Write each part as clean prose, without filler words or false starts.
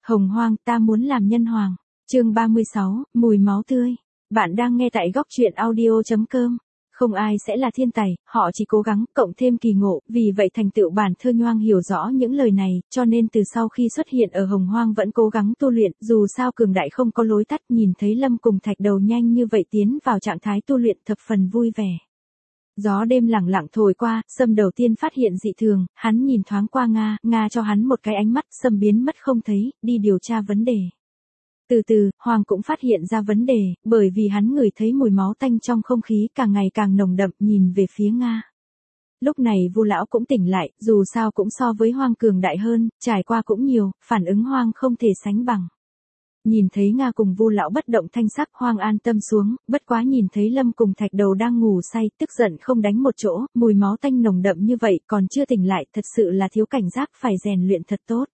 Hồng Hoang, ta muốn làm nhân hoàng. Chương 36, mùi máu tươi. Bạn đang nghe tại góc truyện audio.com. Không ai sẽ là thiên tài, họ chỉ cố gắng, cộng thêm kỳ ngộ, vì vậy thành tựu bản thơ Nhoang hiểu rõ những lời này, cho nên từ sau khi xuất hiện ở Hồng Hoang vẫn cố gắng tu luyện, dù sao cường đại không có lối tắt, nhìn thấy Lâm cùng Thạch Đầu nhanh như vậy tiến vào trạng thái tu luyện thập phần vui vẻ. Gió đêm lẳng lặng thổi qua, Sâm đầu tiên phát hiện dị thường, hắn nhìn thoáng qua Nga cho hắn một cái ánh mắt, Sâm biến mất không thấy, đi điều tra vấn đề. Từ từ, Hoàng cũng phát hiện ra vấn đề, bởi vì hắn ngửi thấy mùi máu tanh trong không khí càng ngày càng nồng đậm, nhìn về phía Nga. Lúc này Vu lão cũng tỉnh lại, dù sao cũng so với Hoàng cường đại hơn, trải qua cũng nhiều, phản ứng Hoàng không thể sánh bằng. Nhìn thấy Nga cùng Vu lão bất động thanh sắc, Hoàng an tâm xuống, bất quá nhìn thấy Lâm cùng Thạch Đầu đang ngủ say, tức giận không đánh một chỗ, mùi máu tanh nồng đậm như vậy còn chưa tỉnh lại, thật sự là thiếu cảnh giác, phải rèn luyện thật tốt.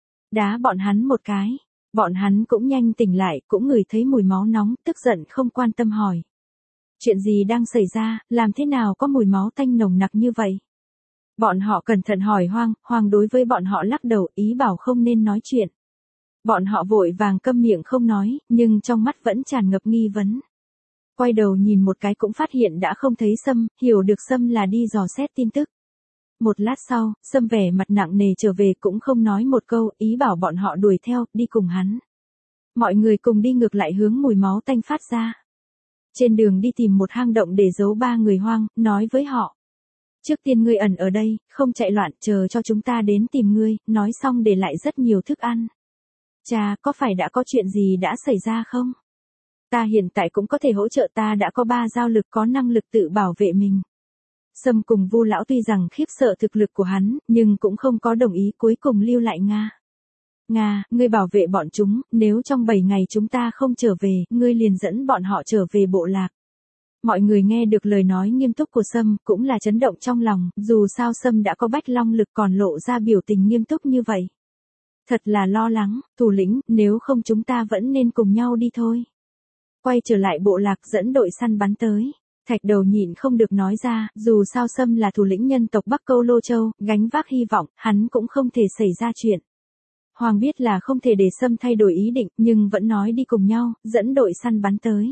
Đá bọn hắn một cái. Bọn hắn cũng nhanh tỉnh lại, cũng ngửi thấy mùi máu nóng, tức giận không quan tâm hỏi. Chuyện gì đang xảy ra, làm thế nào có mùi máu tanh nồng nặc như vậy? Bọn họ cẩn thận hỏi Hoàng đối với bọn họ lắc đầu, ý bảo không nên nói chuyện. Bọn họ vội vàng câm miệng không nói, nhưng trong mắt vẫn tràn ngập nghi vấn. Quay đầu nhìn một cái cũng phát hiện đã không thấy Sâm, hiểu được Sâm là đi dò xét tin tức. Một lát sau, Sâm vẻ mặt nặng nề trở về cũng không nói một câu, ý bảo bọn họ đuổi theo, đi cùng hắn. Mọi người cùng đi ngược lại hướng mùi máu tanh phát ra. Trên đường đi tìm một hang động để giấu ba người Hoang, nói với họ. Trước tiên ngươi ẩn ở đây, không chạy loạn, chờ cho chúng ta đến tìm ngươi, nói xong để lại rất nhiều thức ăn. Cha, có phải đã có chuyện gì đã xảy ra không? Ta hiện tại cũng có thể hỗ trợ, ta đã có 3 giao lực có năng lực tự bảo vệ mình. Sâm cùng Vu lão tuy rằng khiếp sợ thực lực của hắn, nhưng cũng không có đồng ý, cuối cùng lưu lại Nga. Nga, ngươi bảo vệ bọn chúng, nếu trong 7 ngày chúng ta không trở về, ngươi liền dẫn bọn họ trở về bộ lạc. Mọi người nghe được lời nói nghiêm túc của Sâm, cũng là chấn động trong lòng, dù sao Sâm đã có Bách Long lực còn lộ ra biểu tình nghiêm túc như vậy. Thật là lo lắng, thủ lĩnh, nếu không chúng ta vẫn nên cùng nhau đi thôi. Quay trở lại bộ lạc dẫn đội săn bắn tới. Thạch Đầu nhịn không được nói ra, dù sao Sâm là thủ lĩnh nhân tộc Bắc Câu Lô Châu, gánh vác hy vọng, hắn cũng không thể xảy ra chuyện. Hoàng biết là không thể để Sâm thay đổi ý định, nhưng vẫn nói đi cùng nhau, dẫn đội săn bắn tới.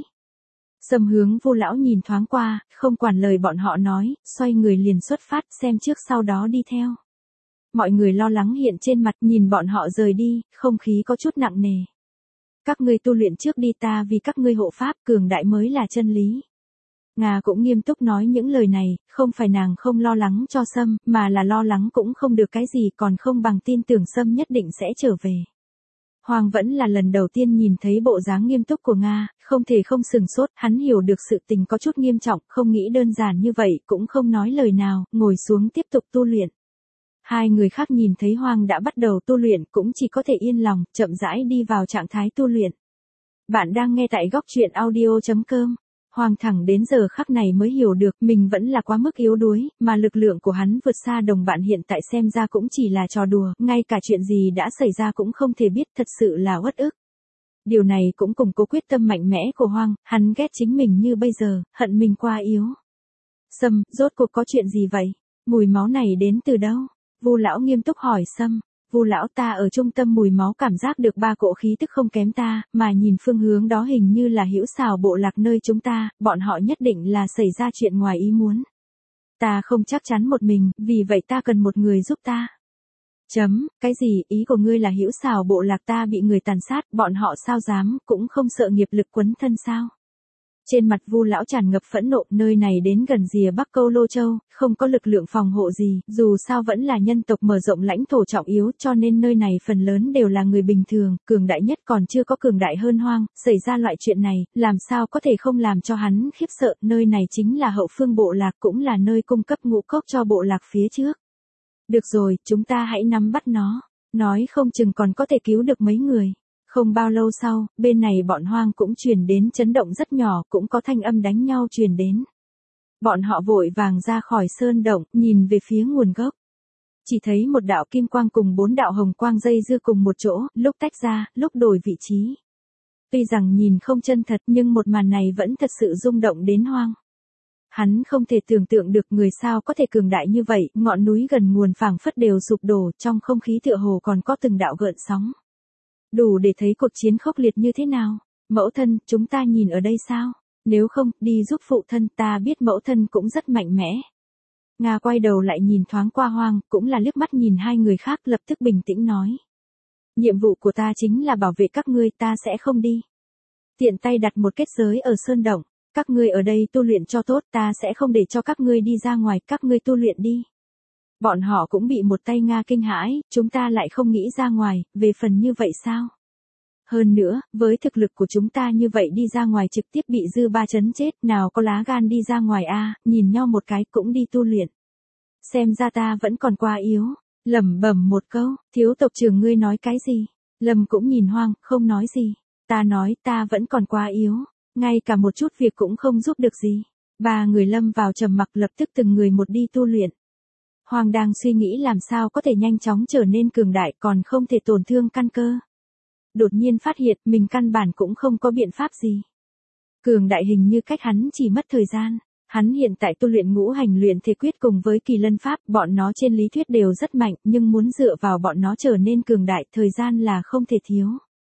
Sâm hướng Vu lão nhìn thoáng qua, không quản lời bọn họ nói, xoay người liền xuất phát, xem trước sau đó đi theo. Mọi người lo lắng hiện trên mặt, nhìn bọn họ rời đi, không khí có chút nặng nề. Các ngươi tu luyện trước đi, ta vì các ngươi hộ pháp, cường đại mới là chân lý. Nga cũng nghiêm túc nói những lời này, không phải nàng không lo lắng cho Sâm, mà là lo lắng cũng không được cái gì, còn không bằng tin tưởng Sâm nhất định sẽ trở về. Hoàng vẫn là lần đầu tiên nhìn thấy bộ dáng nghiêm túc của Nga, không thể không sừng sốt, hắn hiểu được sự tình có chút nghiêm trọng, không nghĩ đơn giản như vậy, cũng không nói lời nào, ngồi xuống tiếp tục tu luyện. Hai người khác nhìn thấy Hoàng đã bắt đầu tu luyện cũng chỉ có thể yên lòng, chậm rãi đi vào trạng thái tu luyện. Bạn đang nghe tại góc truyện audio.com. Hoàng thẳng đến giờ khắc này mới hiểu được mình vẫn là quá mức yếu đuối, mà lực lượng của hắn vượt xa đồng bạn hiện tại, xem ra cũng chỉ là trò đùa, ngay cả chuyện gì đã xảy ra cũng không thể biết, thật sự là uất ức. Điều này cũng củng cố quyết tâm mạnh mẽ của Hoàng, hắn ghét chính mình như bây giờ, hận mình quá yếu. Sâm, rốt cuộc có chuyện gì vậy? Mùi máu này đến từ đâu? Vu lão nghiêm túc hỏi Sâm. Vu lão, ta ở trung tâm mùi máu cảm giác được 3 cỗ khí tức không kém ta, mà nhìn phương hướng đó hình như là Hữu Xào bộ lạc nơi chúng ta, bọn họ nhất định là xảy ra chuyện ngoài ý muốn. Ta không chắc chắn một mình, vì vậy ta cần một người giúp ta. Cái gì, ý của ngươi là Hữu Xào bộ lạc ta bị người tàn sát, bọn họ sao dám, cũng không sợ nghiệp lực quấn thân sao? Trên mặt Vu lão tràn ngập phẫn nộ, nơi này đến gần rìa Bắc Câu Lô Châu, không có lực lượng phòng hộ gì, dù sao vẫn là nhân tộc mở rộng lãnh thổ trọng yếu, cho nên nơi này phần lớn đều là người bình thường, cường đại nhất còn chưa có cường đại hơn Hoang, xảy ra loại chuyện này, làm sao có thể không làm cho hắn khiếp sợ, nơi này chính là hậu phương bộ lạc, cũng là nơi cung cấp ngũ cốc cho bộ lạc phía trước. Được rồi, chúng ta hãy nắm bắt nó, nói không chừng còn có thể cứu được mấy người. Không bao lâu sau, bên này bọn Hoang cũng truyền đến chấn động rất nhỏ, cũng có thanh âm đánh nhau truyền đến. Bọn họ vội vàng ra khỏi sơn động, nhìn về phía nguồn gốc. Chỉ thấy một đạo kim quang cùng 4 đạo hồng quang dây dưa cùng một chỗ, lúc tách ra, lúc đổi vị trí. Tuy rằng nhìn không chân thật nhưng một màn này vẫn thật sự rung động đến Hoang. Hắn không thể tưởng tượng được người sao có thể cường đại như vậy, ngọn núi gần nguồn phảng phất đều sụp đổ, trong không khí tựa hồ còn có từng đạo gợn sóng. Đủ để thấy cuộc chiến khốc liệt như thế nào. Mẫu thân, chúng ta nhìn ở đây sao? Nếu không, đi giúp phụ thân, ta biết mẫu thân cũng rất mạnh mẽ. Nga quay đầu lại nhìn thoáng qua Hoang, cũng là liếc mắt nhìn hai người khác, lập tức bình tĩnh nói. Nhiệm vụ của ta chính là bảo vệ các ngươi, ta sẽ không đi. Tiện tay đặt một kết giới ở sơn động, các ngươi ở đây tu luyện cho tốt, ta sẽ không để cho các ngươi đi ra ngoài, các ngươi tu luyện đi. Bọn họ cũng bị một tay Nga kinh hãi, chúng ta lại không nghĩ ra ngoài, về phần như vậy sao? Hơn nữa, với thực lực của chúng ta như vậy đi ra ngoài trực tiếp bị dư ba chấn chết, nào có lá gan đi ra ngoài a, nhìn nhau một cái cũng đi tu luyện. Xem ra ta vẫn còn quá yếu, lẩm bẩm một câu, thiếu tộc trưởng ngươi nói cái gì? Lâm cũng nhìn Hoang, không nói gì. Ta nói ta vẫn còn quá yếu, ngay cả một chút việc cũng không giúp được gì. Ba người lâm vào trầm mặc, lập tức từng người một đi tu luyện. Hoang đang suy nghĩ làm sao có thể nhanh chóng trở nên cường đại còn không thể tổn thương căn cơ. Đột nhiên phát hiện mình căn bản cũng không có biện pháp gì. Cường đại hình như cách hắn chỉ mất thời gian. Hắn hiện tại tu luyện ngũ hành luyện thể quyết cùng với kỳ lân pháp, bọn nó trên lý thuyết đều rất mạnh, nhưng muốn dựa vào bọn nó trở nên cường đại, thời gian là không thể thiếu.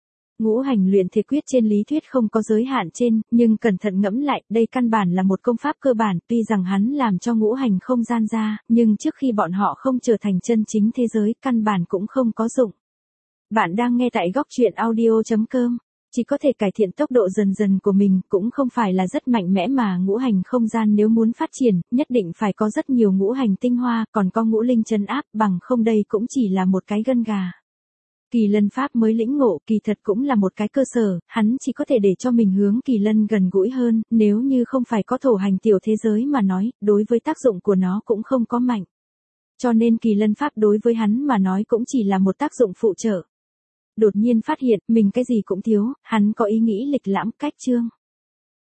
Ngũ hành luyện thể quyết trên lý thuyết không có giới hạn trên, nhưng cẩn thận ngẫm lại, đây căn bản là một công pháp cơ bản, tuy rằng hắn làm cho ngũ hành không gian ra, nhưng trước khi bọn họ không trở thành chân chính thế giới, căn bản cũng không có dụng. Bạn đang nghe tại góc truyện audio.com. Chỉ có thể cải thiện tốc độ dần dần của mình, cũng không phải là rất mạnh mẽ mà ngũ hành không gian nếu muốn phát triển, nhất định phải có rất nhiều ngũ hành tinh hoa, còn có ngũ linh trấn áp, bằng không đây cũng chỉ là một cái gân gà. Kỳ lân pháp mới lĩnh ngộ, kỳ thật cũng là một cái cơ sở, hắn chỉ có thể để cho mình hướng kỳ lân gần gũi hơn, nếu như không phải có thổ hành tiểu thế giới mà nói, đối với tác dụng của nó cũng không có mạnh. Cho nên kỳ lân pháp đối với hắn mà nói cũng chỉ là một tác dụng phụ trợ. Đột nhiên phát hiện mình cái gì cũng thiếu, hắn có ý nghĩ lịch lãm cách chương.